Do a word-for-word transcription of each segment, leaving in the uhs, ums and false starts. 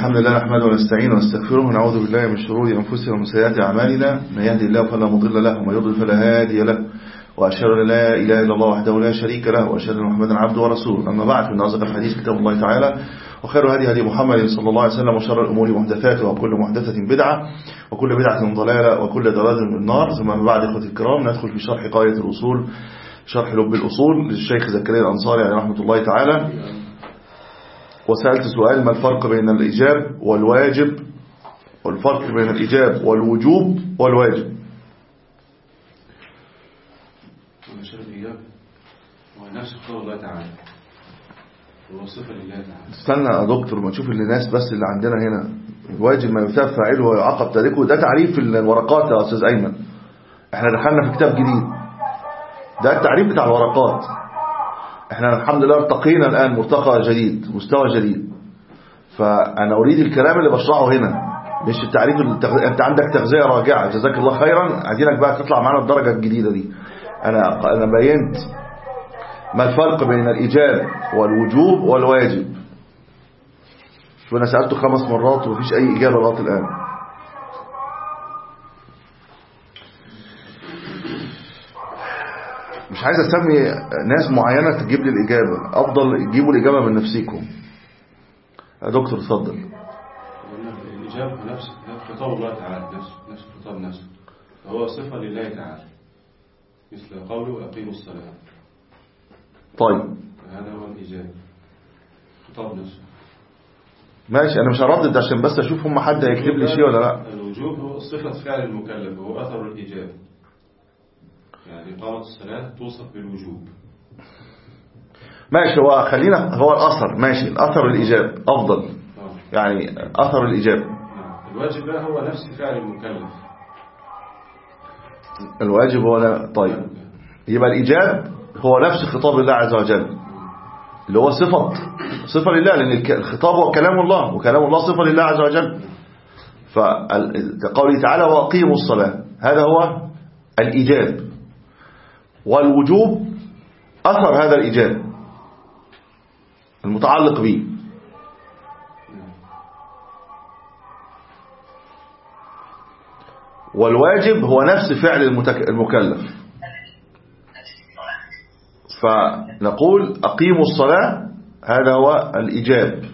الحمد لله نحمده ونستعينه ونستغفره ونعوذ بالله من شرور أنفسنا ومن سيئات أعمالنا. من يهدي الله فلا مضل له ومن يضلل فلا هادي له، وأشهد أن لا إله إلا الله وحده لا شريك له، وأشهد أن محمدا عبده ورسوله. أما بعد، فإن أصدق الحديث كتاب الله تعالى، وخير هدي هدي محمد صلى الله عليه وسلم، وشر الأمور محدثاتها، وكل محدثة بدعة، وكل بدعة ضلالة، وكل ضلالة في النار. ثم من بعد، إخوتي الكرام، ندخل في شرح قاية الأصول، شرح لب الأصول للشيخ زكريا الأنصاري عليه رحمة الله تعالى. وسألت سؤال: ما الفرق بين الإيجاب والواجب، والفرق بين الإيجاب والوجوب والواجب؟ الإيجاب هو نفس خطاب الله تعالى، هو صفة لله تعالى. استنى يا دكتور، ما تشوف الناس بس اللي عندنا هنا. الواجب ما يثاب فاعله ويعاقب تاركه، ده تعريف الورقات يا أستاذ أيمن. احنا دخلنا في كتاب جديد، ده التعريف بتاع الورقات. احنا الحمد لله ارتقينا الآن مرتقى جديد، مستوى جديد. فأنا أريد الكلام اللي بشرحه هنا، مش التعريف التغ... انت عندك تغذية راجعة، جزاك الله خيرا. عايزينك بقى تطلع معنا الدرجة الجديدة دي. انا انا بينت ما الفرق بين الإيجاب والوجوب والواجب. شو انا سألته خمس مرات ومفيش اي إجابة لغاية الآن. مش عايز اسمي ناس معينة تجيب لي الإجابة، افضل تجيبوا الإجابة من نفسيكم. يا دكتور اتفضل. الإجابة نفس خطاب الله تعالى، نفس نفس خطاب نفسه، هو صفة لله تعالى، مثل قوله أقيموا الصلاة. طيب، هذا هو الإجابة، خطاب نفسه. ماشي، انا مش هردد عشان بس اشوف هم حد هيكتب لي شيء ولا لا. الوجوب هو صفة فعل المكلف، هو أثر الإجابة، يعني إقامة الصلاة توصف بالوجوب. ماشي، هو خلينا هو الأثر، ماشي، الأثر الإجابة أفضل، يعني أثر الإجابة. الواجب بقى هو نفس فعل المكلف. الواجب هو لا. طيب، يبقى الإجاب هو نفس خطاب الله عز وجل، اللي هو صفة صفة لله، لأن الخطاب هو كلام الله، وكلام الله صفة لله عز وجل. فقوله تعالى وأقيموا الصلاة، هذا هو الإجاب. والوجوب أثر هذا الإجاب المتعلق به. والواجب هو نفس فعل المكلف. فنقول أقيموا الصلاة، هذا هو الإجاب،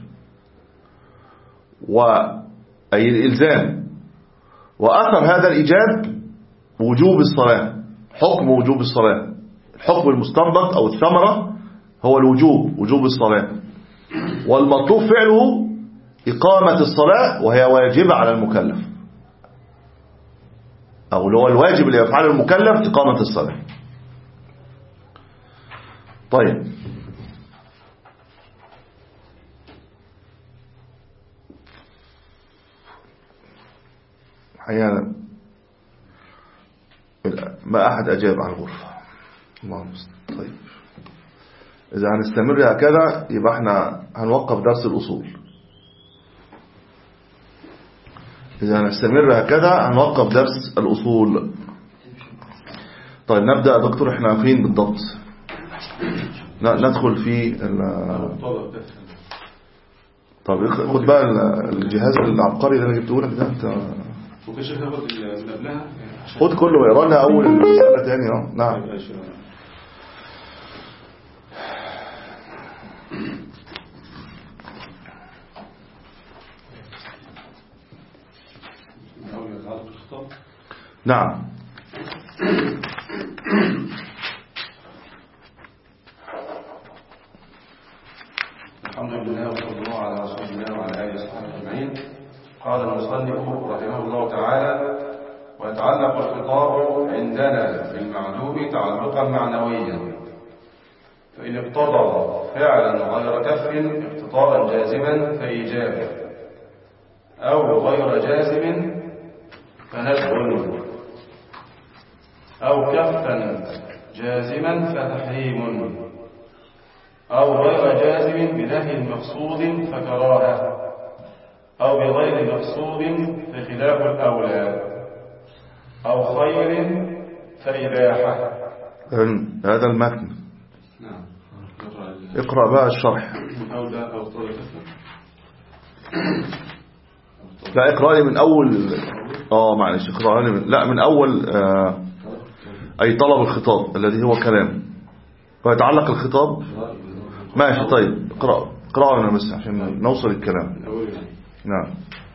وأي الإلزام. وأثر هذا الإجاب وجوب الصلاة، حكم وجوب الصلاة، الحكم المستنبط أو الثمرة هو الوجوب، وجوب الصلاة. والمطلوب فعله إقامة الصلاة، وهي واجبة على المكلف، أو اللي هو الواجب اللي يفعله المكلف إقامة الصلاة. طيب، أحيانا ما أحد أجاب على الغرفة. الله المستعان. طيب، إذا هنستمر هكذا يبقى احنا هنوقف درس الأصول. إذا هنستمر هكذا هنوقف درس الأصول. طيب، نبدأ يا دكتور. احنا فين بالضبط؟ ندخل في ال... طب خد بقى الجهاز العبقري اللي انا جبته لك ده. انت خد كله ويقرا لنا اول المسألة تاني. اه نعم. نعم. الحمد لله وصلى الله على رسول الله وعلى آله وصحبه أجمعين. قال المصنف رحمه الله تعالى: ويتعلق الخطاب عندنا بالمعلوم تعلقا معنويا، فإن اقتضى فعلا غير كف اقتضاء جازما فإيجاب، أو غير جازم فنسخ، أو كفا جازما فتحريم، أو غير جازم بنهي مقصود فكراهة، أو بغير مقصود فخلاف الأولى، أو خير فإباحة. هذا المتن. نعم. اقرأ بقى الشرح. أو لا أو لا اقرأ لي من أول. اه معلش اقرأ لي من... لا من أول آه... أي طلب الخطاب الذي هو كلام ويتعلق الخطاب. ماشي طيب اقرأ اقرأ لنا بس عشان نوصل الكلام. نعم.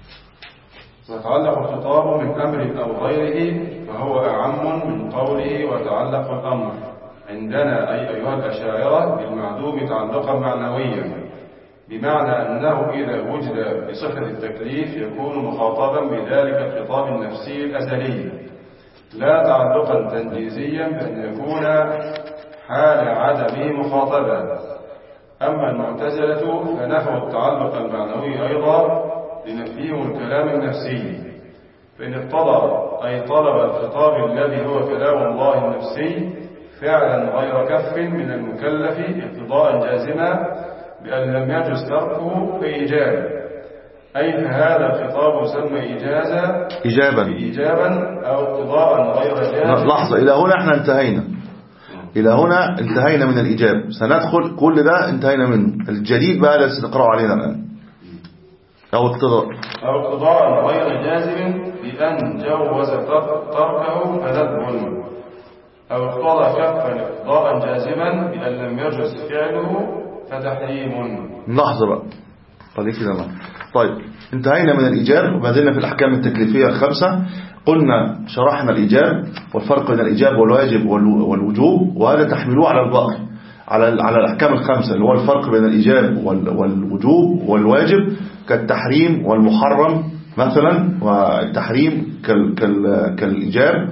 ويتعلق الخطاب من أمر أو غيره فهو أعم من قوله ويتعلق الأمر عندنا أي أيها الأشاعرة بالمعدوم تعلقا معنويا، بمعنى أنه إذا وجد بصفة التكليف يكون مخاطبا بذلك الخطاب النفسي الأزلي لا تعلقا تنجيزيا بأن يكون حال عدمه مخاطبا. أما المعتزلة فنفوا التعلق المعنوي أيضا لنفيهم الكلام النفسي، فإن اقتضى أي طلب الخطاب الذي هو كلام الله النفسي فعلا غير كف من المكلف اقتضاء جازما بأن لم يجز تركه فإيجاب، أي فهذا الخطاب يسمى إجازة إجابا إجابا أو اقتضاء غير جازم. لحظة إلى هنا احنا انتهينا، إلى هنا انتهينا من الإجاب، سندخل كل ده انتهينا منه. الجديد بقى اللي سنقرأه علينا الآن أو اقتضاء أو اقتضاء غير جازم بأن جوز تركه فندب، أو اقتضى كفا اقتضاء جازما بأن لم يجوز فعله فتحريم. لحظة بقى خليك كده. طيب انتهينا من الإيجاب وما زلنا في الأحكام التكليفية الخمسة. قلنا شرحنا الإيجاب والفرق بين الإيجاب والواجب والوجوب، وهذا تحملوه على الباقي على على الأحكام الخمسة اللي هو الفرق بين الإيجاب والوجوب والواجب كالتحريم والمحرم مثلا، والتحريم كالإيجاب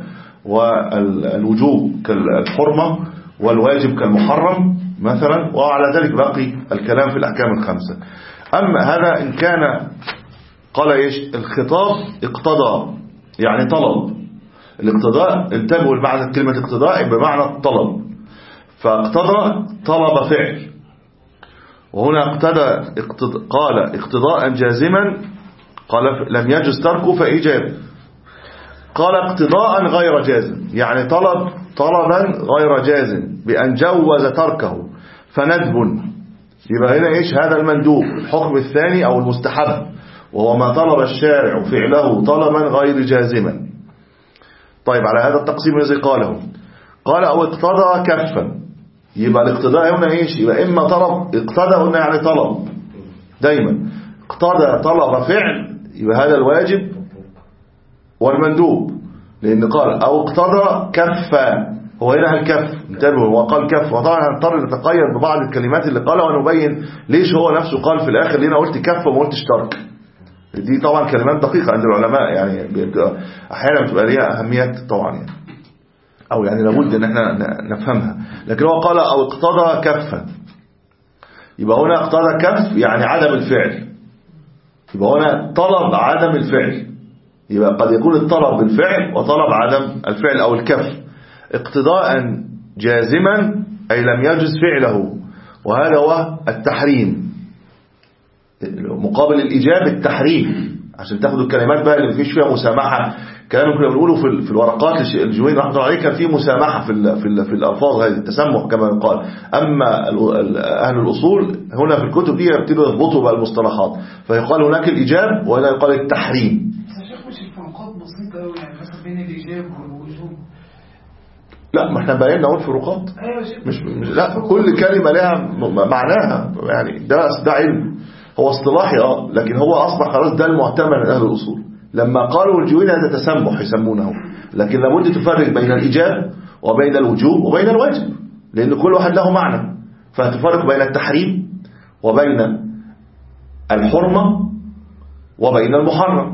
والوجوب كالحرمة والواجب كالمحرم مثلا، وعلى ذلك باقي الكلام في الأحكام الخمسة. أما هذا إن كان قال إيش الخطاب اقتضى يعني طلب. الاقتضاء انتبهوا لمعنى كلمة اقتضاء بمعنى الطلب، فاقتضى طلب فعل، وهنا اقتضى اقتضى قال اقتضاء جازما قال لم يجز تركه فإيجاب. قال اقتضاء غير جازم يعني طلب طلبا غير جازم بأن جوز تركه فندب، يبقى هنا ايش هذا المندوب الحكم الثاني او المستحب، وهو ما طلب الشارع فعله طلبا غير جازما. طيب على هذا التقسيم الذي قاله قال او اقتضى كفا، يبقى الاقتضاء هنا ايش يبقى اما طلب اقتضى هنا يعني طلب دايما اقتضى طلب فعل، يبقى هذا الواجب والمندوب، لان قال او اقتضى كفا، هو هنا الكف انتبهوا هو قال كف، وطبعا هنضطر نتقيد ببعض الكلمات اللي قالها ونبين ليش هو نفسه قال في الاخر ليه انا قلت كف وما قلتش ترك. دي طبعا كلمات دقيقة عند العلماء يعني احيانا بتبقى ليها اهميات طبعا يعني او يعني لابد ان احنا نفهمها. لكن هو قال او اقتضى كفا، يبقى هنا اقتضى كف يعني عدم الفعل، يبقى هنا طلب عدم الفعل، يبقى قد يكون الطلب بالفعل وطلب عدم الفعل او الكف. اقتضاء جازما أي لم يجز فعله، وهذا هو التحريم مقابل الإيجاب التحريم، عشان تاخدوا الكلمات بقى اللي مفيش فيها مسامحة. كانوا كنا بنقوله في في الورقات الجوين رحمة الله عليه كان في مسامحة في ال في, ال في الألفاظ هذه التسمح كما يقال. أما أهل الأصول هنا في الكتب دي يبتدوا يضبطوا بقى المصطلحات، فيقال هناك الإيجاب وهنا يقال التحريم. بس يا شيخ مش الفروقات بسيطة قوي يعني مثلا بين الإيجاب والوجوب؟ لا ما احنا بقينا نقول فروقات مش, مش لا كل كلمة لها معناها يعني ده ده علم هو اصطلاحي اه لكن هو اصبح خلاص ده المعتمد من اهل الاصول. لما قالوا الجوين هذا تسمح يسمونه، لكن لابد تفرق بين الايجاب وبين الوجوب وبين الواجب، لان كل واحد له معنى، فهتفرق بين التحريم وبين الحرمة وبين المحرم.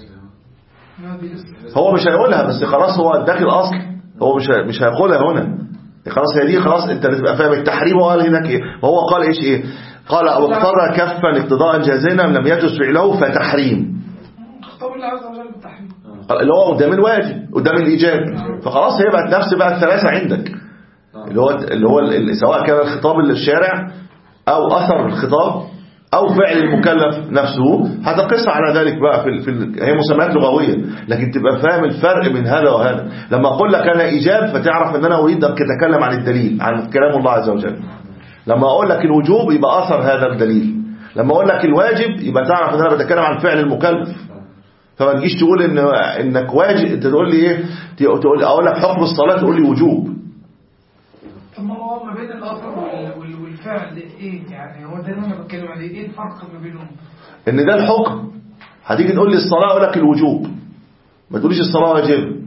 هو مش هيقولها بس خلاص هو اداك الاصل، هو مش مش هيقولها هنا خلاص، هي دي خلاص انت تبقى فاهم التحريم. وقال هناك ايه وهو قال ايش ايه قال او اقتضى كفا اقتضاء جازما لم يجز فعله فتحريم، اختار الله عز وجل بالتحريم اللي هو قدام الواجب قدام الايجاب، فخلاص هي بقت نفس بقى الثلاثه عندك اللي هو اللي هو اللي سواء كان الخطاب للشارع او اثر الخطاب او فعل المكلف نفسه، هتقص على ذلك بقى في, في هي مسميات لغويه، لكن تبقى فاهم الفرق بين هذا وهذا. لما اقول لك انا ايجاب فتعرف ان انا اريد ان اتكلم عن الدليل عن كلام الله عز وجل. لما اقول لك الوجوب يبقى اثر هذا الدليل. لما اقول لك الواجب يبقى تعرف ان انا بتكلم عن فعل المكلف. فما تجيش تقول إن إنك واجب، أنت تقول لي إيه، تقول أقول لك حكم الصلاة تقول لي وجوب. طب ما هو ما بين الأثر والفعل إيه يعني؟ هو ده اللي أنا بتكلم عليه، إيه الفرق ما بينهم؟ إن ده الحكم، هتيجي تقول لي الصلاة أقول لك الوجوب، ما تقوليش الصلاة واجب،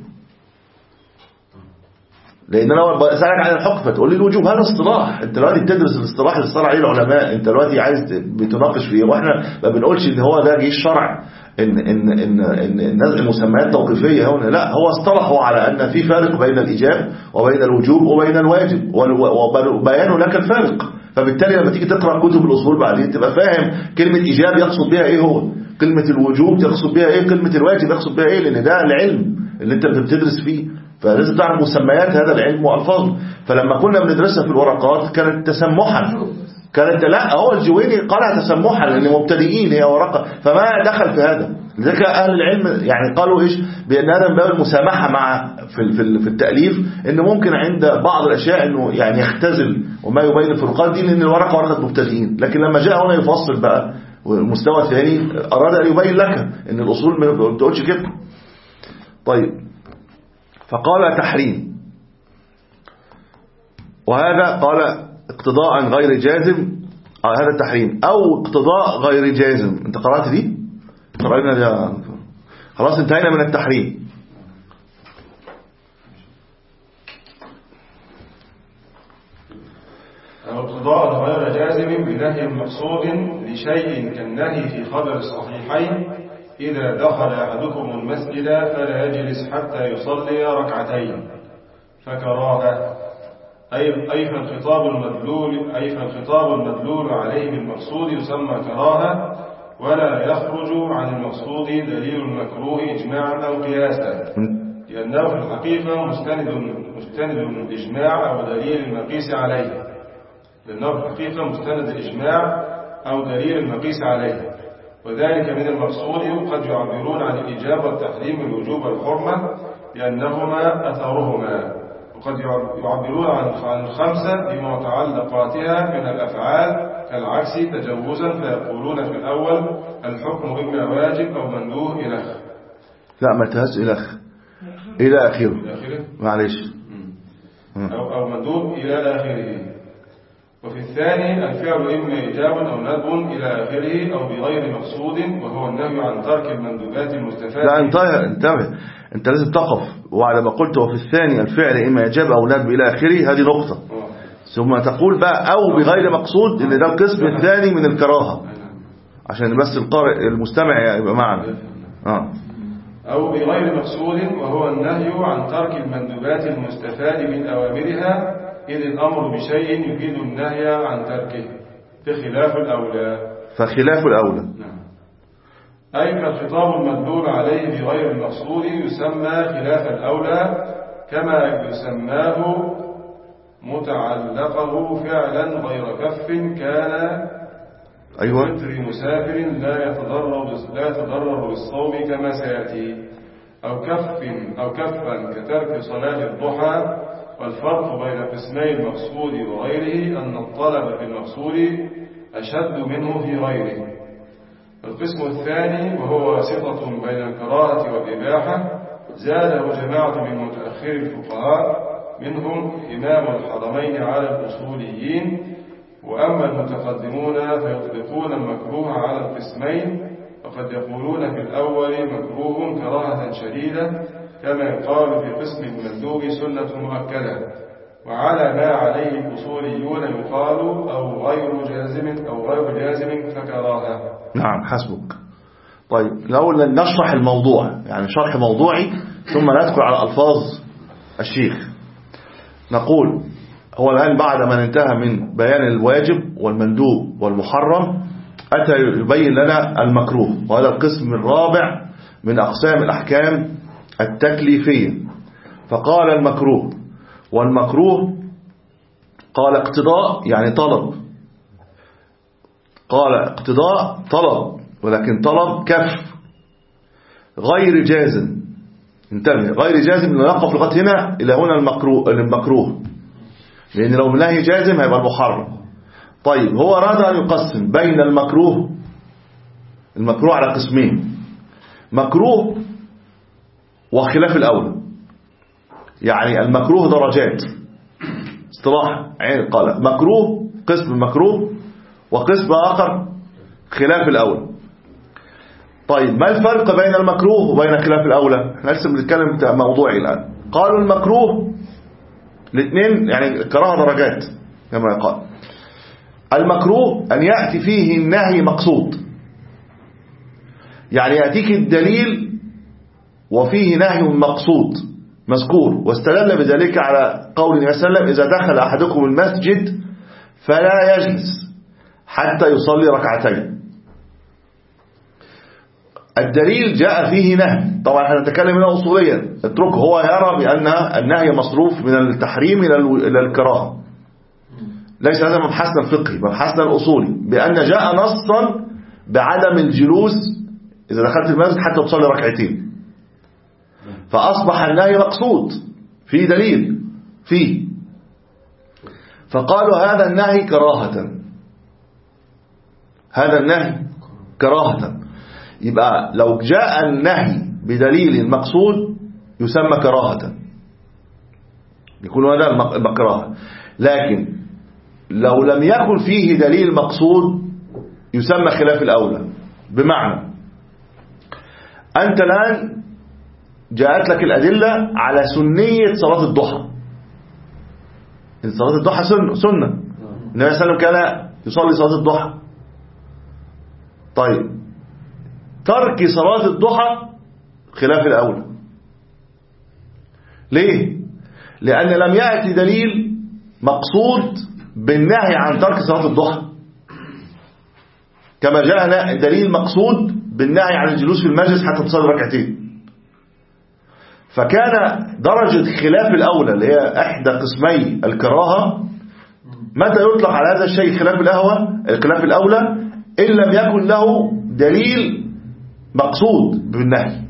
لأن أنا بسألك عن الحكم فتقول لي الوجوب. هذا اصطلاح، أنت دلوقتي بتدرس الاصطلاح اللي اصطلح عليه العلماء، أنت دلوقتي عايز بتناقش فيه، وإحنا ما بنقولش إن هو ده جه الشرع إن إن إن إن الناس المسميات توقيفية هنا، لا، هو اصطلحوا على أن في فارق بين الإيجاب وبين الوجوب وبين الواجب، وبيانوا لك الفارق. فبالتالي لما تيجي تقرأ كتب الأصول بعدين تبقى فاهم كلمة إيجاب يقصد بها إيه، هو كلمة الوجوب يقصد بها إيه، كلمة الواجب يقصد بها إيه، لأن ده العلم اللي أنت بتدرس فيه، فلازم تعرف مسميات هذا العلم وألفاظه. فلما كنا بندرسها في الورقات كانت تسمحا، كانت لا، هو الجويني قالها تسمحا لأن مبتدئين هي ورقة، فما دخل في هذا. لذلك أهل العلم يعني قالوا إيش، بأن هذا من باب المسامحة مع في في التأليف، إن ممكن عند بعض الأشياء إنه يعني يختزل وما يبين الفروقات دي، لأن الورقة ورقة مبتدئين. لكن لما جاء هنا يفصل بقى والمستوى الثاني أراد أن يبين لك إن الأصول ما بتقولش كده. طيب، فقال تحريم، وهذا قال اقتضاء غير جازم، هذا التحريم أو اقتضاء غير جازم. انت قرأت دي؟ قرأنا دي، خلاص انتهينا من التحريم. أو اقتضاء غير جازم بنهي مقصود لشيء كالنهي في خبر الصحيحين: إذا دخل أحدكم المسجد فلا يجلس حتى يصلي ركعتين، فكراهة. أي أي فالخطاب المدلول أي فالخطاب المدلول عليه بالمقصود يسمى كراهة، ولا يخرج عن المقصود دليل المكروه إجماعا أو قياسا، لأنه في الحقيقة مستند مستند الإجماع أو دليل المقيس عليه لأنه في الحقيقة مستند الإجماع أو دليل المقيس عليه وذلك من المقصود قد يعبرون عن الإيجاب والتحريم الوجوب والحرمة لأنهما أثرهما، وقد يعبرون عن الخمسة بمتعلقاتها من الأفعال كالعكس تجوزا، فيقولون في الأول الحكم إما واجب أو مندوب إلى آخره. لا، ما تهز إلى آخره، إلى آخره، معلش، أو أو مندوب إلى آخره. وفي الثاني الفعل إما إيجاب أو ندب إلى آخره أو بغير مقصود، وهو النهي عن ترك المندوبات المستفادة. لا، انتبه انتبه انت لازم تقف، وعلى ما قلت وفي الثاني الفعل إما إيجاب أو ندب إلى آخره، هذه نقطة. أوه. ثم تقول بقى أو بغير مقصود، إن ده القسم الثاني من الكراهة، عشان بس القارئ المستمع يبقى معنا. آه. أو بغير مقصود، وهو النهي عن ترك المندوبات المستفاد من أوامرها، إذ الأمر بشيء يفيد النهي عن تركه بخلاف الأولى. فخلاف الأولى. نعم. أي فالخطاب المدلول عليه بغير المقصود يسمى خلاف الأولى، كما يسماه متعلقه فعلا غير كف كان أيوة. مثل مسافر لا يتضرر لا يتضرر بالصوم كما سيأتي، أو كف أو كفا كترك صلاة الضحى. والفرق بين قسمي المقصود وغيره أن الطلب في المقصود أشد منه في غيره. القسم الثاني وهو واسطة بين الكراهة والإباحة زاده جماعة من متأخر الفقهاء منهم إمام الحرمين على الأصوليين، وأما المتقدمون فيطلقون المكروه على القسمين، وقد يقولون في الأول مكروه كراهة شديدة كما يقال في قسم المندوب سنة مؤكدة، وعلى ما عليه الأصوليون يقال أو غير جازم أو غير جازم فكراهة. نعم، حسبك. طيب، الأول نشرح الموضوع، يعني شرح موضوعي، ثم ندخل على ألفاظ الشيخ. نقول هو الآن بعد ما انتهى من بيان الواجب والمندوب والمحرم، أتى يبين لنا المكروه، وهذا القسم الرابع من أقسام الأحكام التكليفية. فقال المكروه، والمكروه قال اقتضاء يعني طلب، قال اقتضاء طلب، ولكن طلب كف غير جازم. انتبه، غير جازم نقف لغاية هنا إلى هنا المكروه المكروه لأن لو نهي جازم هيبقى المحرم. طيب، هو أراد أن يقسم بين المكروه المكروه على قسمين: مكروه وخلاف الأولى. يعني المكروه درجات اصطلاح عين قال مكروه قسم مكروه وقسم آخر خلاف الأولى. طيب ما الفرق بين المكروه وبين خلاف الأولى؟ احنا لسه بنتكلم موضوعي الآن. قالوا المكروه الاثنين يعني كراهة درجات كما يقال. المكروه أن يأتي فيه النهي مقصود، يعني يأتيك الدليل وفيه نهي مقصود مذكور، واستدل بذلك على قول النبي صلى الله عليه وسلم: إذا دخل أحدكم المسجد فلا يجلس حتى يصلي ركعتين. الدليل جاء فيه نهي، طبعا احنا نتكلم هنا أصوليا، اترك هو يرى بأن النهي مصروف من التحريم إلى الكراهة، ليس هذا مبحثنا الفقهي، مبحثنا الأصولي، بأن جاء نصا بعدم الجلوس إذا دخلت المسجد حتى تصلي ركعتين، فأصبح النهي مقصود في دليل فيه، فقالوا هذا النهي كراهة، هذا النهي كراهة. يبقى لو جاء النهي بدليل مقصود يسمى كراهة، يكون هذا المكراهة. لكن لو لم يكن فيه دليل مقصود يسمى خلاف الأولى. بمعنى أنت الآن جاءت لك الأدلة على سنية صلاة الضحى، إن صلاة الضحى سنة, سنة. النبي صلى الله عليه وسلم كان يصلي صلاة الضحى. طيب ترك صلاة الضحى خلاف الأولى. ليه؟ لأن لم يأتي دليل مقصود بالنهي عن ترك صلاة الضحى، كما جاء دليل مقصود بالنهي عن الجلوس في المجلس حتى تصلي ركعتين. فكان درجة خلاف الأولى اللي هي إحدى قسمي الكراهة متى يطلق على هذا الشيء خلاف الأهوى خلاف الأولى إن لم يكن له دليل مقصود بالنهي.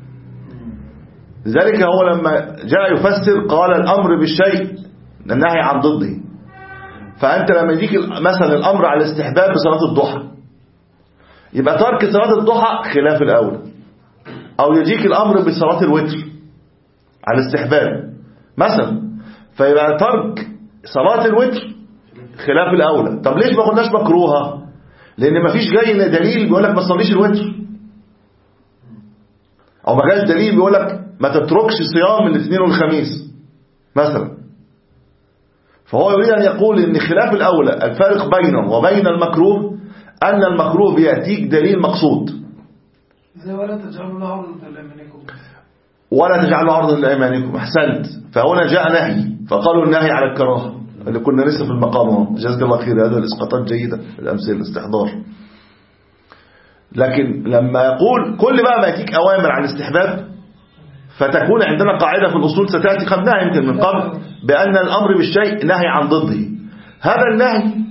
لذلك هو لما جاء يفسر قال الأمر بالشيء النهي عن ضده. فأنت لما يجيك مثلا الأمر على الاستحباب بصلاة الضحى يبقى ترك صلاة الضحى خلاف الأولى، أو يجيك الأمر بصلاة الوتر على الاستحباب مثلا، فيبقى ترك صلاة الوتر خلاف الأولى. طب ليش ما قلناش مكروهة؟ لأن ما فيش جاي دليل بيقول لك ما تصليش الوتر، أو ما جاش دليل بيقول لك ما تتركش صيام من الاثنين والخميس مثلا. فهو يريد أن يقول إن خلاف الأولى الفارق بينه وبين المكروه أن المكروه بيأتيك دليل مقصود، زي ولا تجعلوا له عرضا لأيمانكم ولا تجعلوا عرضا لأيمانكم. أحسنت. فهنا جاء نهي، فقالوا النهي على الكراهة اللي كنا لسه في المقام. جزاك الله خير، هذا الإسقاطات جيدة الأمثلة الاستحضار. لكن لما يقول كل بقى ما يأتيك أوامر عن الاستحباب فتكون عندنا قاعدة في الأصول ستأتي خدناها يمكن من قبل بأن الأمر بالشيء نهي عن ضده. هذا النهي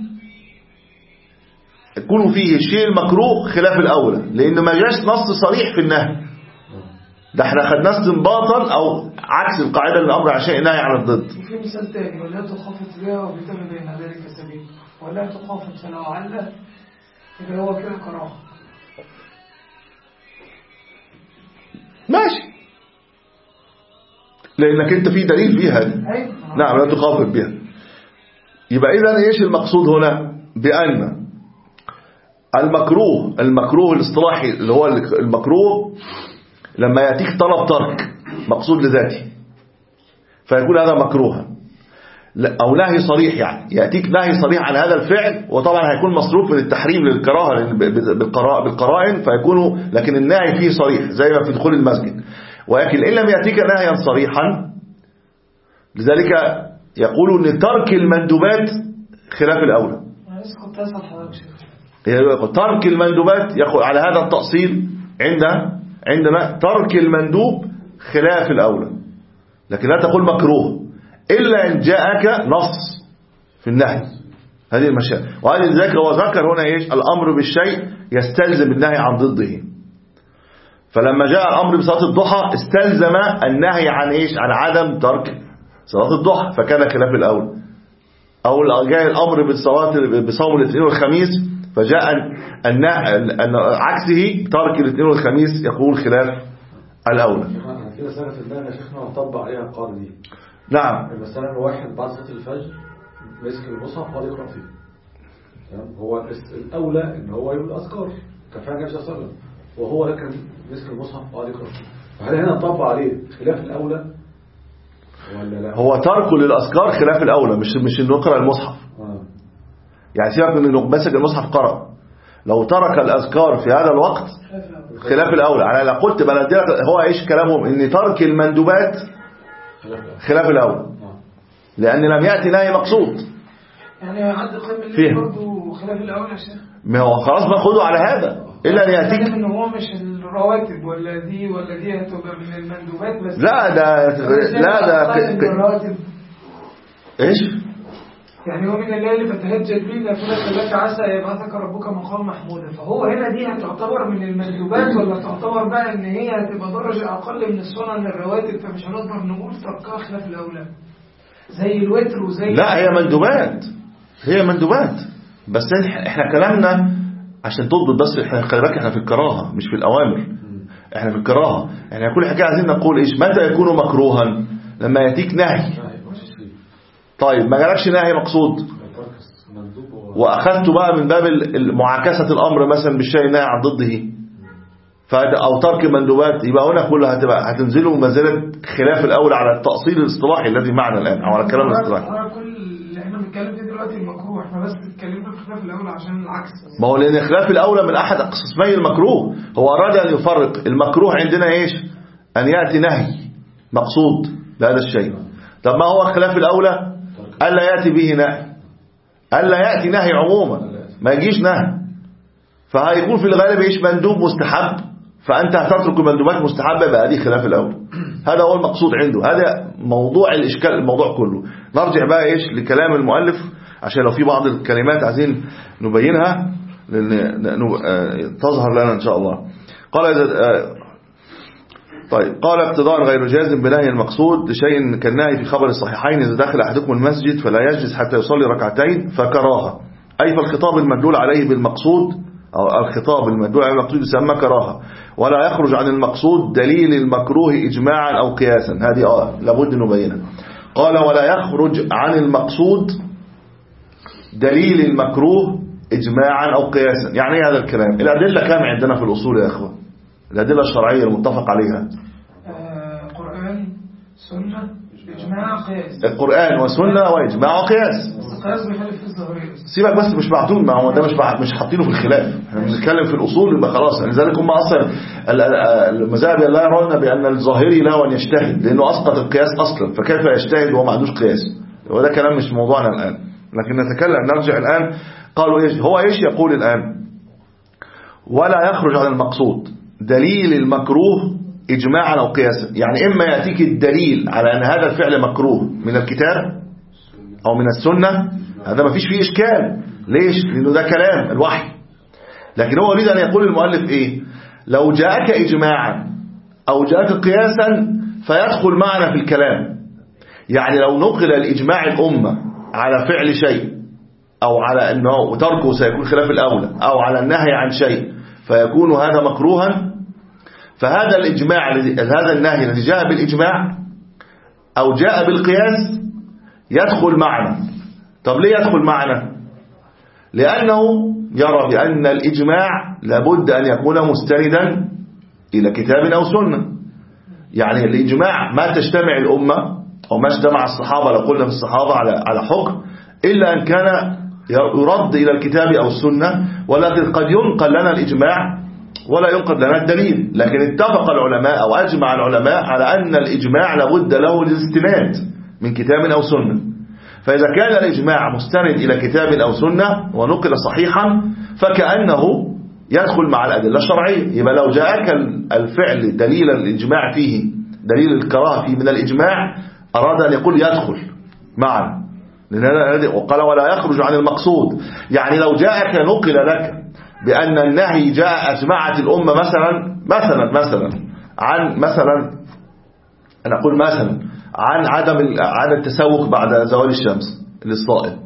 يكون فيه الشيء المكروه خلاف الأولى لأنه ما جاش نص صريح في النهي، ده احنا خدناه استنباطا أو عكس القاعدة اللي الأمر على شيء نهي عن الضد. وفي مثال تاني: ولا تخافت بها وبتم بين ذلك السبيل، ولا تخافت فلو عله يبقى هو كده كراهة. ماشي، لأنك أنت في دليل فيها دي. نعم لا تخافت بها. يبقى إذن إيش المقصود هنا؟ بأن المكروه المكروه الاصطلاحي اللي هو المكروه لما يأتيك طلب ترك مقصود لذاته فيقول هذا مكروها، أو نهي صريح، يعني يأتيك نهي صريح عن هذا الفعل، وطبعا هيكون مصروف من التحريم للكراهة بالقرائن فيكون، لكن النهي فيه صريح زي ما في دخول المسجد. ولكن إن لم يأتيك نهيا صريحا لذلك يقول أن ترك المندوبات خلاف الأولى. كنت أسأل حضرتك شيخ، ترك المندوبات يقول على هذا التأصيل عندنا عندنا ترك المندوب خلاف الأولى، لكن لا تقول مكروه إلا إن جاءك نص في النهي. هذه المشاكل. وهذه ذكر وذكر هنا إيش؟ الأمر بالشيء يستلزم النهي عن ضده. فلما جاء الأمر بصلاة الضحى استلزم النهي عن إيش؟ عن عدم ترك صلاة الضحى فكان خلاف الأولى. أو جاء الأمر بالصلاة بصوم الاثنين والخميس فجاء أن عكسه ترك الاثنين والخميس يقول خلاف الأولى. كده سنة في الله يا شيخنا نطبق عليها القاعدة دي. نعم. مثلا واحد بعد صلاة الفجر مسك المصحف وقعد يقرأ فيه، تمام؟ هو الأولى إن هو يقول أذكار كفاية النبي صلى الله عليه وسلم، وهو لكن مسك المصحف وقعد يقرأ فيه، فهل هنا نطبق عليه خلاف الأولى ولا لا؟ هو تركه للأذكار خلاف الأولى، مش مش إنه يقرأ المصحف. آه. يعني سيبك من إنه مسك المصحف قرأ، لو ترك الأذكار في هذا الوقت خلاف الأولى. أنا لو قلت بلدية هو إيش كلامهم إن ترك المندوبات خلاف الأولى، لأن لم يأتي نهي مقصود. يعني عد قيم الليل برضه خلاف الأولى يا شيخ. ما هو خلاص باخده على هذا إلا أن يأتيك إن هو مش الرواتب ولا دي ولا دي هتبقى من المندوبات بس. لا ده لا ده الرواتب إيش؟ يعني هو من الليل فتهجد به نافلة لك عسى يبعثك ربك مقام محمودا، فهو هنا دي هتعتبر من المندوبات ولا تعتبر بقى ان هي هتبقى درجة اقل من السنن الرواتب، فمش هنقدر نقول تركها خلاف الاولى زي الوتر وزي لا هي مندوبات، هي مندوبات بس احنا كلامنا عشان تضبط بس. احنا خلي بالك احنا في الكراهه مش في الاوامر، احنا في الكراهه. احنا كل حاجه عايزين نقول ايش متى يكون مكروها لما ياتيك نهي. طيب ما جالكش نهي مقصود واخذته بقى من باب معاكسه الامر مثلا بالشيء نهي عن ضده او ترك مندوبات، يبقى هنا كلها هتبقى هتنزلوا منزله خلاف الاولى على التاصيل الاصطلاحي الذي معنا الان او على الكلام الاصطلاحي. كل اللي احنا بنتكلم فيه دلوقتي المكروه، احنا بس اتكلمنا في خلاف الاولى عشان العكس. ما هو لان خلاف الاولى من احد قسمي المكروه، هو اراد ان يفرق المكروه عندنا ايش؟ ان ياتي نهي مقصود لهذا الشيء. طب ما هو خلاف الاولى؟ الا ياتي به نهي، الا ياتي نهي عموما، ما يجيش نهي، فهيكون في الغالب ايش؟ مندوب مستحب، فانت هتترك مندوبات مستحبه يبقى دي خلاف الاولى. هذا هو المقصود عنده، هذا موضوع الاشكال الموضوع كله. نرجع بقى ايش لكلام المؤلف عشان لو في بعض الكلمات عايزين نبينها تظهر لنا ان شاء الله. قال إذا طيب قال اقتضاء غير جازم بنهي المقصود لشيء كالنهي في خبر الصحيحين إذا دخل أحدكم المسجد فلا يجلس حتى يصلي ركعتين فكراهة، أي فالخطاب المدلول عليه بالمقصود أو الخطاب المدلول عليه بالمقصود يسمى كراهة، ولا يخرج عن المقصود دليل المكروه إجماعا أو قياسا. هذه آه لابد نبينها. قال ولا يخرج عن المقصود دليل المكروه إجماعا أو قياسا. يعني هذا الكلام الأدلة كام عندنا في الأصول يا أخوة؟ الأدلة الشرعية المتفق عليها آه قرآن سنة إجماع قياس. القرآن وسنة وإجماع وقياس. بس القياس بيخالف في الظاهرية. سيبك بس مش معتون، ما هو ده مش مش حاطينه في الخلاف، احنا بنتكلم في الأصول يبقى خلاص. لذلك هم أصلا المذاهب لا يرون بأن الظاهري له أن يجتهد لأنه أسقط القياس أصلا، فكيف يجتهد وهو ما عندوش قياس؟ وده كلام مش موضوعنا الآن، لكن نتكلم نرجع الآن. قالوا إيش هو إيش يقول الآن؟ ولا يخرج عن المقصود دليل المكروه إجماعا أو قياسا. يعني إما يأتيك الدليل على أن هذا الفعل مكروه من الكتاب أو من السنة، هذا ما فيش فيه إشكال. ليش؟ لأنه ده كلام الوحي. لكن هو يريد أن يقول المؤلف إيه؟ لو جاءك إجماعا أو جاءك قياسا فيدخل معنا في الكلام. يعني لو نقل الإجماع الأمة على فعل شيء أو على أنه تركه سيكون خلاف الأولى أو على النهي عن شيء فيكون هذا مكروها، فهذا الإجماع هذا النهي الذي جاء بالإجماع أو جاء بالقياس يدخل معنا. طب ليه يدخل معنا؟ لأنه يرى بأن الإجماع لابد أن يكون مستندا إلى كتاب أو سنة. يعني الإجماع ما تجتمع الأمة أو ما اجتمع الصحابة لو قلنا في الصحابة على على حكم إلا أن كان يرد إلى الكتاب أو السنة، ولكن قد ينقل لنا الإجماع ولا ينقل لنا الدليل. لكن اتفق العلماء أو أجمع العلماء على أن الإجماع لابد له للاستناد من كتاب أو سنة. فإذا كان الإجماع مستند إلى كتاب أو سنة ونقل صحيحا فكأنه يدخل مع الأدلة الشرعية. يبقى لو جاءك الفعل دليل الإجماع فيه دليل الكراهة فيه من الإجماع أراد أن يقول يدخل معا، وقال ولا يخرج عن المقصود. يعني لو جاءك نقل لك بأن النهي جاء أجمعت الأمة مثلا مثلا مثلا عن مثلا أنا أقول مثلا عن عدم عن التسوق بعد زوال الشمس للصائم،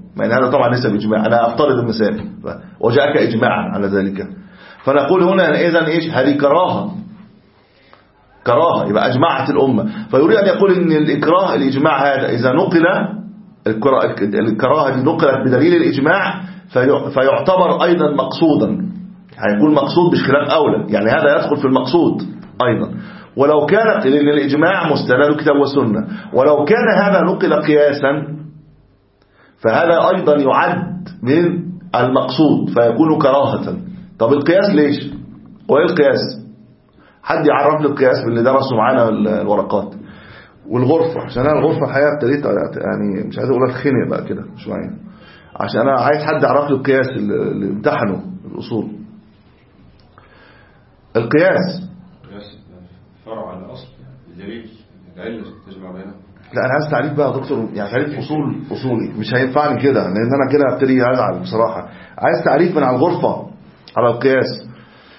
يعني هذا طبعا ليس بإجماع، أنا أفترض المثال وجاءك إجماعا على ذلك. فنقول هنا إذن إيش؟ هذه كراهة، كراهة يبقى أجمعت الأمة. فيريد أن يقول إن الإكراه الإجماع هذا إذا نقل الكراهة دي نقلت بدليل الإجماع فيعتبر أيضا مقصودا، هيكون مقصود بخلاف أولى، يعني هذا يدخل في المقصود أيضا. ولو كانت لأن الإجماع مستند كتاب وسنة، ولو كان هذا نقل قياسا فهذا أيضا يعد من المقصود فيكون كراهة. طب القياس ليش؟ وإيه القياس؟ حد يعرف لي القياس باللي درسوا معانا الورقات والغرفة، عشان أنا الغرفة الحقيقة ابتديت يعني مش عايز أقول أتخنق بقى كده شوية، عشان أنا عايز حد يعرف لي القياس اللي امتحنوا الأصول. القياس فرع على الأصل الدليل العلة تجمع بينها. لا أنا عايز تعريف بقى يا دكتور، يعني تعريف أصول أصولي، مش هينفعني كده لأن أنا كده ابتدي أزعل بصراحة. عايز تعريف من على الغرفة على القياس.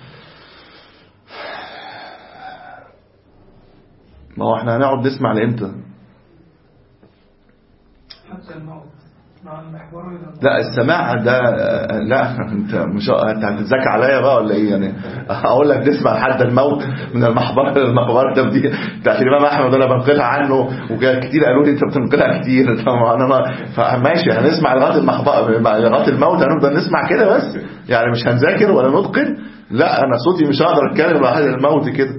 ما هو احنا هنقعد نسمع لإمتى؟ حتى الموت مع المحور. لا السماع ده لا انت مش انت هتتذكى عليا بقى ولا ايه يعني؟ اقول لك نسمع لحد الموت من المحبره للمقبره ده دي بتاعت الامام احمد انا بنقلها عنه وكتير قالوا لي انت بتنقلها كتير. طبعا انا فماشي هنسمع لغايه المحبره لغايه الموت، هنفضل نسمع كده بس يعني مش هنذاكر ولا نتقن. لا انا صوتي مش هقدر اتكلم لحد الموت كده.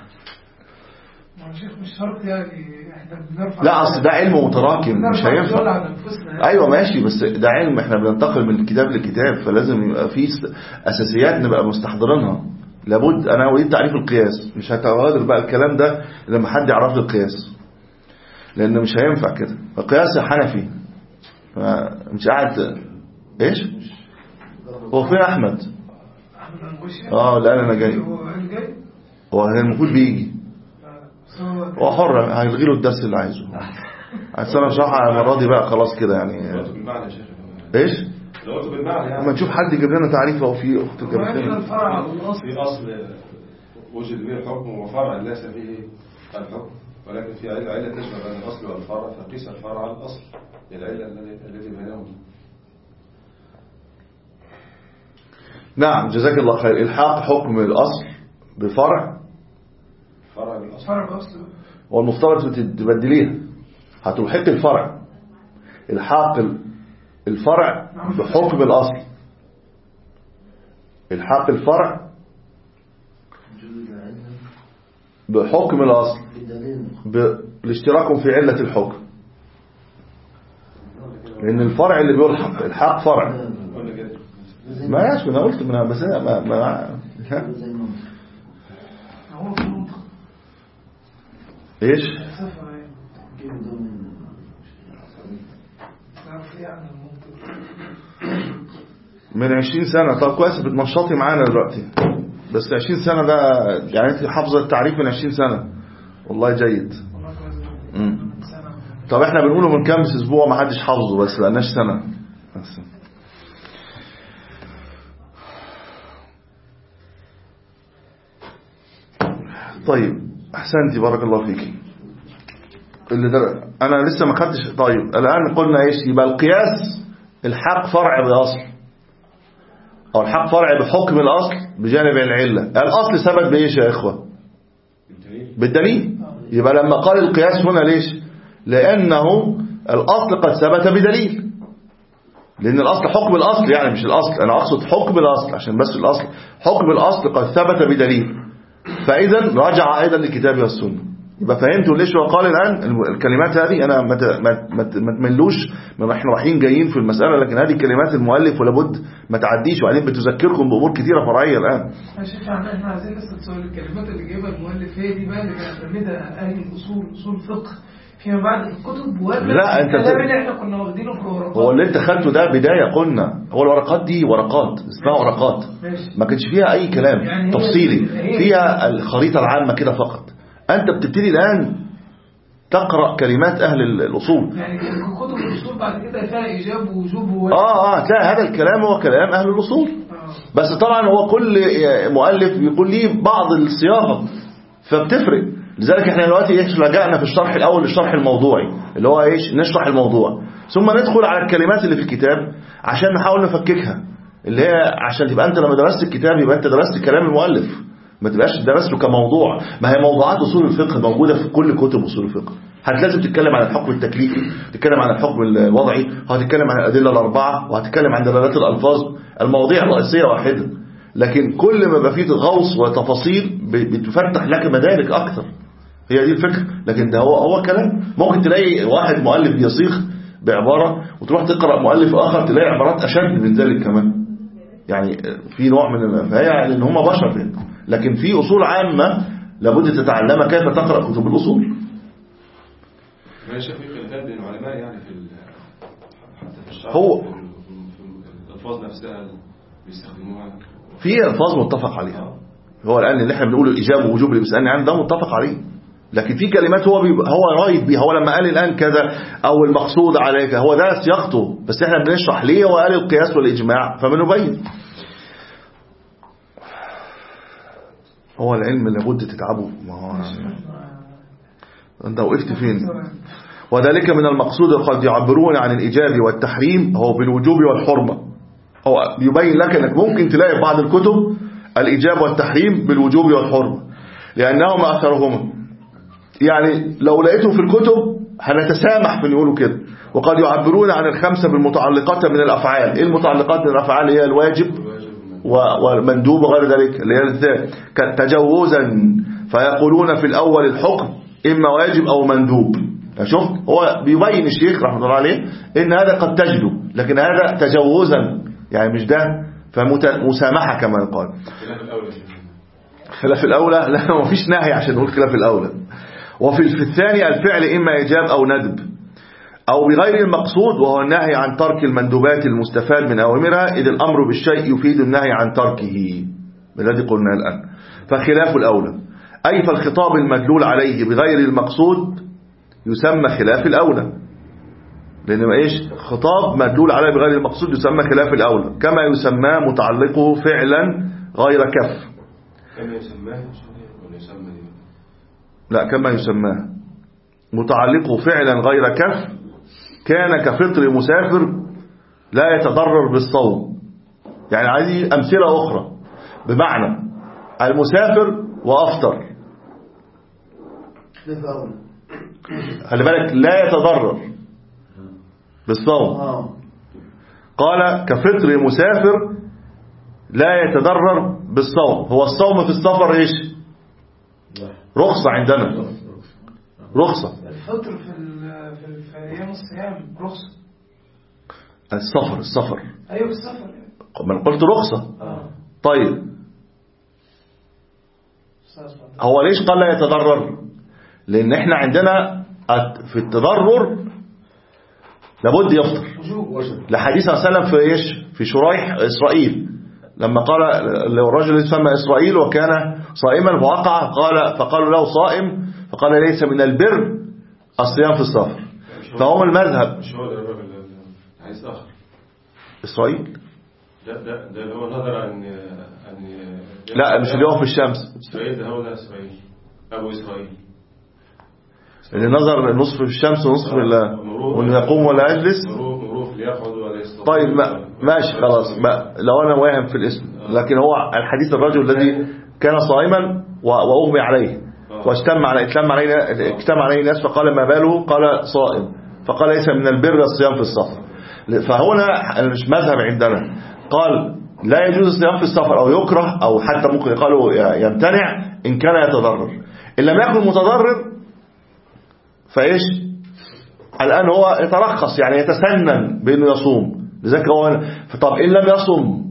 مش شرط يعني احنا بنرفع. لا اصل ده علم متراكم مش هينفع. ايوه ماشي بس ده علم احنا بننتقل من كتاب لكتاب، فلازم يبقى في اساسيات نبقى مستحضرينها. لابد انا اريد تعريف القياس، مش هتغادر بقى الكلام ده لما حد يعرف لي القياس لان مش هينفع كده. القياس حنفي مش قاعد ايش هو فين احمد؟ اه لا انا جاي، هو المفروض بيجي، هو حر هيلغي له الدرس اللي عايزه. عايز انا اشرحها المره دي بقى خلاص كده يعني. بالمعنى يا شيخ ايش؟ لو قلت بالمعنى يعني اما نشوف حد يجيب لنا تعريف. او في اخت جابت لنا الفرع الاصل في اصل وجد به الحكم وفرع ليس فيه الحكم، ولكن في علة علة تشبه بين الاصل والفرع فقيس الفرع على الاصل العلة التي بينهم. نعم جزاك الله خير. الحاق حكم الاصل بفرع فرع بالاصل فرع بالاصل والمفترض تبدليها هتلحق الفرع. الحاق الفرع بحكم الاصل، الحاق الفرع بحكم الاصل بالاشتراك في علة الحكم، لان الفرع اللي بيلحق الحاق فرع. ما ياش انا قلت منها بس ما ما, ما ايش من عشرين سنة. طب كويس بتنشطي معانا دلوقتي، بس عشرين سنة ده يعني انت حافظة التعريف من عشرين سنة والله جيد. مم. طب احنا بنقوله من كام اسبوع ما حدش حافظه بس لقناش سنة. طيب احسنتي بارك الله فيك. اللي در... انا لسه ما خدتش. طيب الان قلنا ايش؟ يبقى القياس الحق فرع بالاصل او الحق فرع بحكم الاصل بجانب العله. الاصل ثبت بايش يا اخوه؟ بالدليل. يبقى لما قال القياس هنا ليش؟ لانه الاصل قد ثبت بدليل، لان الاصل حكم الاصل يعني مش الاصل، انا اقصد حكم الاصل عشان بس الاصل حكم الاصل قد ثبت بدليل، فاذا رجع ايضا للكتاب والسنه. يبقى فهمتوا ليش هو قال الآن الكلمات هذه؟ أنا ما تملوش من احنا رايحين جايين في المسألة، لكن هذه كلمات المؤلف ولابد ما تعديش، وبعدين بتذكركم بأمور كثيرة فرعية الآن. شوف احنا عايزين نسأل سؤال. الكلمات اللي جايبها المؤلف هي دي بقى اللي بيعتمدها أهل الأصول أصول فقه فيما بعد الكتب، ولا لا انت الكلام اللي احنا كنا واخدينه في الورقات؟ هو اللي انت خدته ده بداية قلنا، هو الورقات دي ورقات اسمها ورقات ما كانش فيها أي كلام يعني تفصيلي، فيها الخريطة العامة كده فقط. أنت بتبتدي الآن تقرأ كلمات أهل الأصول، يعني كتب الأصول بعد كده فيها إيجاب ووجوب و... آه آه تلاقي هذا الكلام هو كلام أهل الأصول. آه. بس طبعا هو كل مؤلف بيقول لي بعض الصياغة فبتفرق. لذلك احنا دلوقتي ايش لجأنا في الشرح الاول للشرح الموضوعي اللي هو ايش نشرح الموضوع، ثم ندخل على الكلمات اللي في الكتاب عشان نحاول نفككها، اللي هي عشان تبقى انت لما درست الكتاب يبقى انت درست كلام المؤلف، ما تبقاش درسته كموضوع. ما هي موضوعات اصول الفقه موجوده في كل كتب اصول الفقه. هتلازم تتكلم عن الحكم التكليفي، تتكلم عن الحكم الوضعي، وهتتكلم عن الادله الاربعه، وهتتكلم عن دلالات الالفاظ. المواضيع الرئيسيه واحده، لكن كل ما بقى فيه غوص وتفاصيل بتفتح لك مدارك اكثر. هي دي الفكره. لكن ده هو هو كلام. ممكن تلاقي واحد مؤلف يصيغ بعباره وتروح تقرا مؤلف اخر تلاقي عبارات اشد من ذلك كمان. يعني في نوع من فهي يعني ان هم بشر يعني. لكن في اصول عامه لابد تتعلمها كيف تقرا كتب الاصول. ماشي في خلافات بين العلماء يعني في حتى في الشرح هو في الالفاظ نفسها اللي بيستخدموها في الفاظ متفق عليها. هو الان اللي احنا بنقوله الاجابه ووجوب اللي بيسالني عنه ده متفق عليه، لكن في كلمات هو هو رايد بيها. هو لما قال الان كذا او المقصود عليك هو ده سياقته، بس احنا بنشرح ليه هو قال القياس والاجماع فبنبين. هو العلم لابد تتعبه. ما هو انت وقفت فين؟ وذلك من المقصود قد يعبرون عن الإيجاب والتحريم هو بالوجوب والحرمة. هو يبين لك انك ممكن تلاقي في بعض الكتب الإيجاب والتحريم بالوجوب والحرمة لأنهما أثرهما. يعني لو لقيته في الكتب هنتسامح في نقوله كده. وقد يعبرون عن الخمسة بالمتعلقات من الأفعال. إيه المتعلقات من الأفعال؟ هي الواجب والمندوب وغير ذلك اللي هي تجوزا، فيقولون في الأول الحكم إما واجب أو مندوب. شوف هو بيبين الشيخ رحمه الله عليه إن هذا قد تجده، لكن هذا تجوزا يعني مش ده، فمسامحة كما يقال. خلاف الأولى لا ما فيش نهي عشان نقول خلاف الأولى. وفي الثاني الفعل إما إيجاب أو ندب أو بغير المقصود وهو النهي عن ترك المندوبات المستفاد من أوامرها، إذ الأمر بالشيء يفيد النهي عن تركه الذي قلنا الآن. فخلاف الأولى أي فالخطاب المدلول عليه بغير المقصود يسمى خلاف الأولى، لأن ما إيش خطاب مدلول عليه بغير المقصود يسمى خلاف الأولى، كما يسمى متعلقه فعلا غير كف. كما يسماه ولا يسمى؟ لا كما يسماه متعلقه فعلا غير كف كان كفطر مسافر لا يتضرر بالصوم. يعني عايز أمثلة أخرى، بمعنى المسافر وأفطر خلي بالك لا يتضرر بالصوم. قال كفطر مسافر لا يتضرر بالصوم. هو الصوم في السفر ايش؟ رخصة عندنا، رخصة. الفطر في في في ايام الصيام رخصة. السفر السفر ايوه في السفر ما قلت رخصة. آه. طيب هو ليش قال لا يتضرر؟ لان احنا عندنا في التضرر لابد يفطر، لحديث صلى الله عليه وسلم في ايش في شريح اسرائيل لما قال للرجل يسمى اسرائيل وكان صائما فوقع قال فقالوا له صائم فقال ليس من البر الصيام في السفر. فهم المذهب مش هو ده الراجل عايز اخر اسرائيل ده ده ده اللي هو نظر ان ان لا مش اللي هو في الشمس. اسرائيل ده هو ده اسرائيل ابو اسرائيل اللي نظر نصف في الشمس ونصف في الله وانه يقوم ولا يجلس. طيب ما ماشي خلاص ما لو انا واهم في الاسم، لكن هو الحديث الرجل الذي كان صائما واغمي عليه واجتمع عليه اجتمع عليه اجتمع عليه الناس فقال ما باله قال صائم فقال ليس من البر الصيام في السفر. فهنا مش مذهب عندنا قال لا يجوز الصيام في السفر او يكره او حتى ممكن يقالوا يمتنع ان كان يتضرر. ان لم يكن متضرر فايش الان هو يترخص يعني يتسنن بانه يصوم. لذلك هو طب ان لم يصوم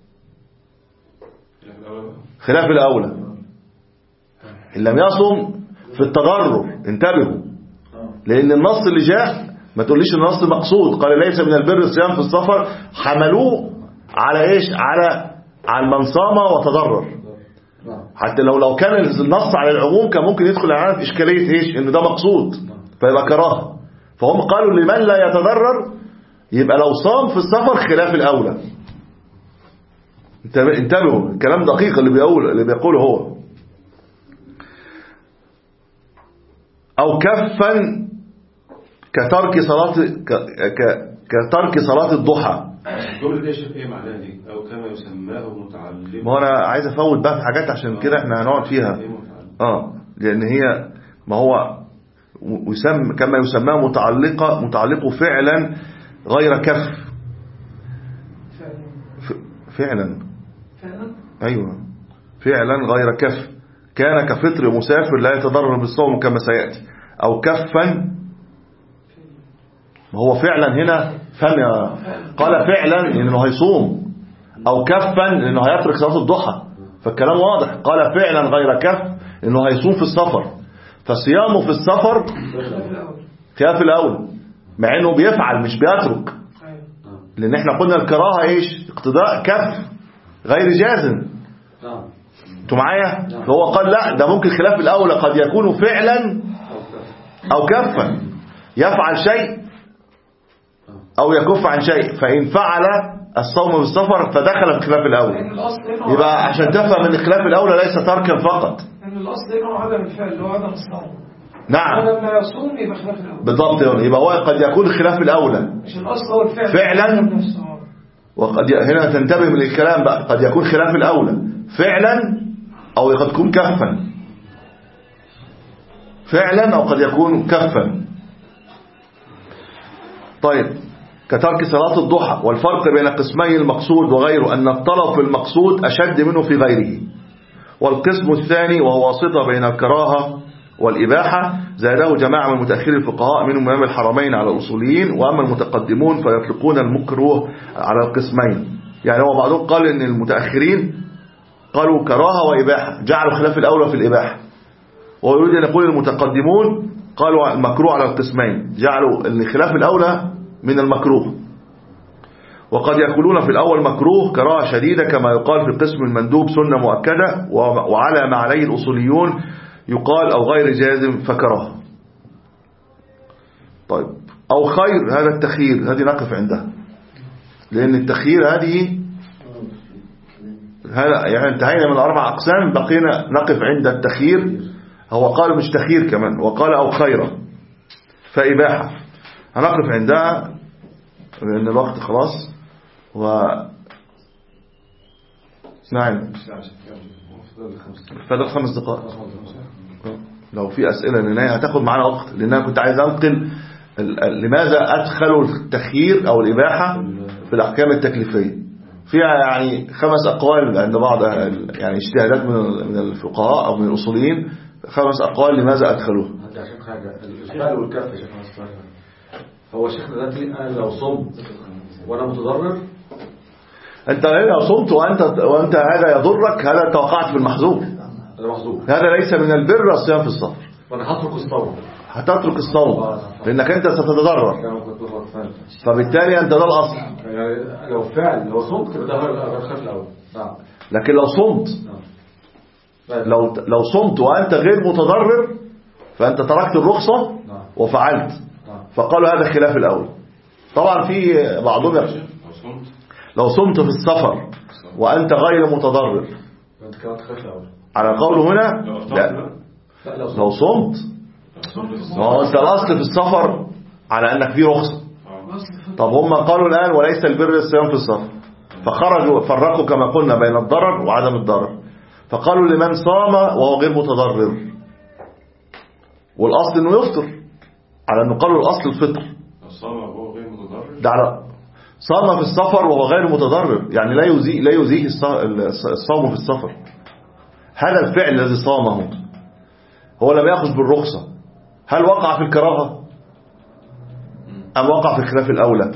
خلاف الاولى. ان لم يصوم في التضرر انتبهوا، لان النص اللي جاء ما تقوليش النص مقصود قال ليس من البر الصيام في السفر حملوه على ايش على على من صام وتضرر. حتى لو لو كان النص على العموم كان ممكن يدخل على في اشكاليه ايش ان ده مقصود فيبقى كراهه. فهم قالوا لمن لا يتضرر يبقى لو صام في السفر خلاف الاولى. انتبهوا الكلام دقيق اللي بيقول اللي بيقوله هو. أو كفا كترك صلاة ك... ك... كترك صلاة الضحى. الجملة دي شايف ايه معناها دي؟ أو كما يسماه متعلم. ما أنا عايز أفوت بقى في حاجات عشان كده احنا هنقعد فيها. اه لأن هي ما هو يسمى كما يسماه متعلقة متعلقه فعلا غير كف. ف... فعلا فعلا أيوة فعلا غير كف، كان كفطر مسافر لا يتضرر بالصوم كما سيأتي. أو كفا، ما هو فعلا هنا فهم قال فعلا إنه هيصوم، أو كفا إنه هيترك صلاة الضحى، فالكلام واضح. قال فعلا غير كف إنه هيصوم في السفر، فصيامه في السفر خلاف الأول، مع إنه بيفعل مش بيترك، لأن احنا قلنا الكراهة إيش؟ اقتضاء كف غير جازم. انتوا معايا؟ فهو قال لا، ده ممكن خلاف الأول، قد يكون فعلا أو كفا، يفعل شيء أو يكف عن شيء، فإن فعل الصوم بالسفر فدخل في خلاف الأول. يبقى عشان تفهم ان خلاف الأول ليس تركا فقط، ان الأصل هنا عدم الفعل اللي هو عدم الصوم. نعم لما يصوم يبقى خلاف الأول بالضبط. يبقى هو قد يكون خلاف الأولى مش الأصل هو الفعل فعلا، وقد ي... هنا تنتبه من الكلام بقى، قد يكون خلاف الأولى فعلا أو قد يكون كفا، فعلا أو قد يكون كفا. طيب كترك صلاة الضحى. والفرق بين قسمي المقصود وغيره أن الطلب في المقصود أشد منه في غيره. والقسم الثاني وهو واسطة بين الكراهة والإباحة زاده جماعة من متأخر الفقهاء منهم إمام الحرمين على الأصوليين، وأما المتقدمون فيطلقون المكروه على القسمين. يعني هو بعضهم قال إن المتأخرين قالوا كراهة وإباحة، جعلوا خلاف الأولى في الإباحة، ويريد أن يقول المتقدمون قالوا المكروه على القسمين، جعلوا الخلاف الأولى من المكروه. وقد يقولون في الأول مكروه كراهة شديدة كما يقال في القسم المندوب سنة مؤكدة، وعلى ما عليه الأصوليون يقال أو غير جازم فكراهة. طيب أو خير، هذا التخيير هذه نقف عندها، لأن التخيير هذه هذا يعني انتهينا من الأربع أقسام، بقينا نقف عند التخيير. هو قال مش تخيير كمان، وقال أو خيرة فإباحة، هنقف عندها لأن الوقت خلاص. و نعم فضل خمس دقائق، لو في أسئلة لأنها هتاخد معنا وقت، لأنها كنت عايز أنقل لماذا أدخلوا التخيير أو الإباحة في الأحكام التكليفية. فيها يعني خمس أقوال عند بعض يعني اجتهادات من الفقهاء أو من الأصوليين، خمس أقوال لماذا أدخلوه. عشان حاجة الإشبال والكف يا شيخنا، هو شيخنا دلوقتي أنا لو صمت وأنا متضرر، أنت لو صمت وأنت وأنت هذا يضرك، هذا أنت وقعت في المحظور، هذا ليس من البر الصيام في السفر، وأنا هترك الصوم، هتترك الصوم لأنك أنت ستتضرر، فبالتالي أنت ده الأصل. يعني لو فعل لو صمت ده الخلاف الأول. لكن لو صمت لو لو صمت وأنت غير متضرر فأنت تركت الرخصة وفعلت، فقالوا هذا خلاف الأول. طبعا في بعضهم لو صمت في السفر وأنت غير متضرر على قول هنا لا، لو صمت ما هو أنت الأصل في السفر على أنك في رخصة. طب هم قالوا الآن وليس البر الصيام في السفر، فخرجوا فرقوا كما قلنا بين الضرر وعدم الضرر، فقالوا لمن صام وهو غير متضرر، والأصل أنه يفطر، على أنه قالوا الأصل الفطر. صام وهو غير متضرر، ده على صام في السفر وهو غير متضرر، يعني لا يزيء لا يزيء الصوم في السفر. هذا الفعل الذي صامه هو لم يأخذ بالرخصة، هل وقع في الكراهة أم وقع في الخلاف الأولى؟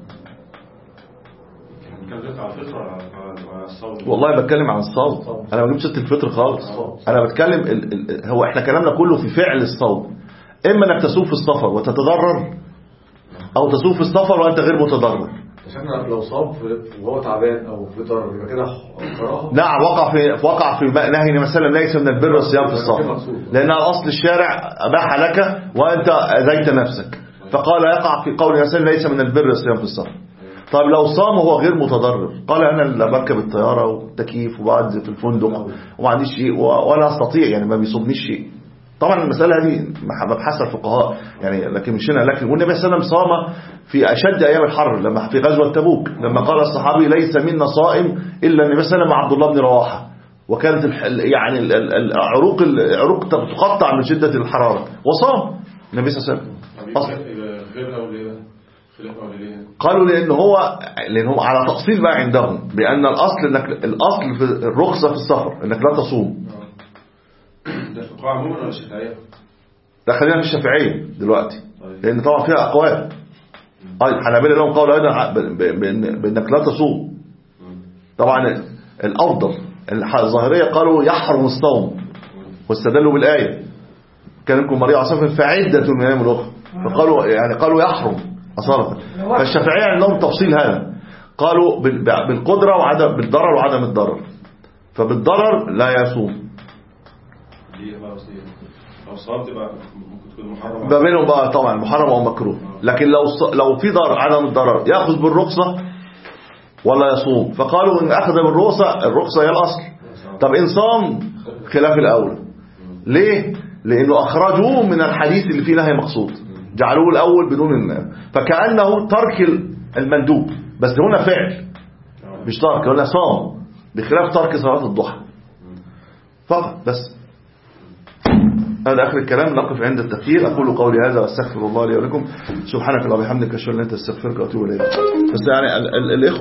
والله بتكلم عن الصوم، أنا ما جبتش الفطر خالص، أنا بتكلم ال... ال... هو إحنا كلامنا كله في فعل الصوم، إما أنك تصوم في السفر وتتضرر، أو تصوم في السفر وأنت غير متضرر. عشان لو صام وهو تعبان أو في ضرر يبقى كده كراهة. نعم وقع في وقع في نهي مثلا ليس من البر الصيام في السفر، لأن أصل الشارع أباح لك وأنت أذيت نفسك، فقال يقع في قول مثلا ليس من البر الصيام في السفر. طيب لو صام وهو غير متضرر، قال أنا اللي بركب الطيارة والتكييف وبعد في الفندق وما عنديش شيء ولا أستطيع، يعني ما بيصوبنيش شيء، طبعا المسألة هذه مبحث الفقهاء يعني، لكن مش هنا. لكن والنبي صلى الله عليه وسلم صام في أشد أيام الحر لما في غزوة تبوك، لما قال الصحابي ليس منا صائم إلا النبي صلى الله عليه وسلم وعبد الله بن رواحة، وكانت يعني العروق العروق تقطع من شدة الحرارة وصام النبي صلى الله عليه وسلم. قالوا لأن هو لأن هو على تأصيل بقى عندهم بأن الأصل إنك الأصل في الرخصة في السفر إنك لا تصوم. ده الفقهاء عموما ولا الشافعية؟ ده خلينا في الشافعية دلوقتي لأن طبعا فيها أقوال. الحنابلة لهم قول أيضا بأنك لا تصوم. طبعا الأفضل الظاهرية قالوا يحرم الصوم واستدلوا بالآية كان لكم مريض عصافر فعدة من أيام الأخرى، فقالوا يعني قالوا يحرم أصالة. فالشافعية عندهم تفصيل هذا، قالوا بالقدرة وعدم بالضرر وعدم الضرر، فبالضرر لا يصوم. ما بينهم بقى طبعا محرم او مكروه، لكن لو لو في ضرر عدم الضرر ياخذ بالرخصه ولا يصوم. فقالوا ان اخذ بالرخصه الرخصه هي الاصل. طب ان صام خلاف الاولى. ليه؟ لانه اخرجوه من الحديث اللي فيه نهي مقصود، جعلوه الاول بدون النهي، فكانه ترك المندوب، بس هنا فعل مش ترك، هنا صام بخلاف ترك صلاه الضحى فقط. بس هذا آخر الكلام، نقف عند التفسير. أقول قولي هذا واستغفر الله لي ولكم. سبحانك اللهم وبحمدك أشهد أن لا إله إلا أنت أستغفرك وأتوب إليك. بس يعني الإخوة